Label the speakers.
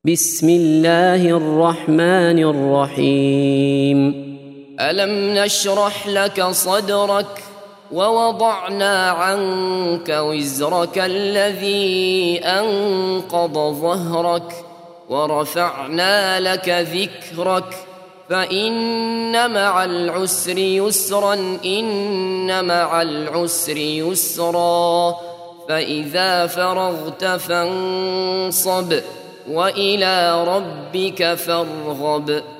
Speaker 1: بسم الله الرحمن الرحيم.
Speaker 2: ألم نشرح لك صدرك ووضعنا عنك وزرك الذي أنقض ظهرك ورفعنا لك ذكرك فإن مع العسر يسرا إن مع العسر يسرا فإذا فرغت فانصب وإلى ربك فارغب.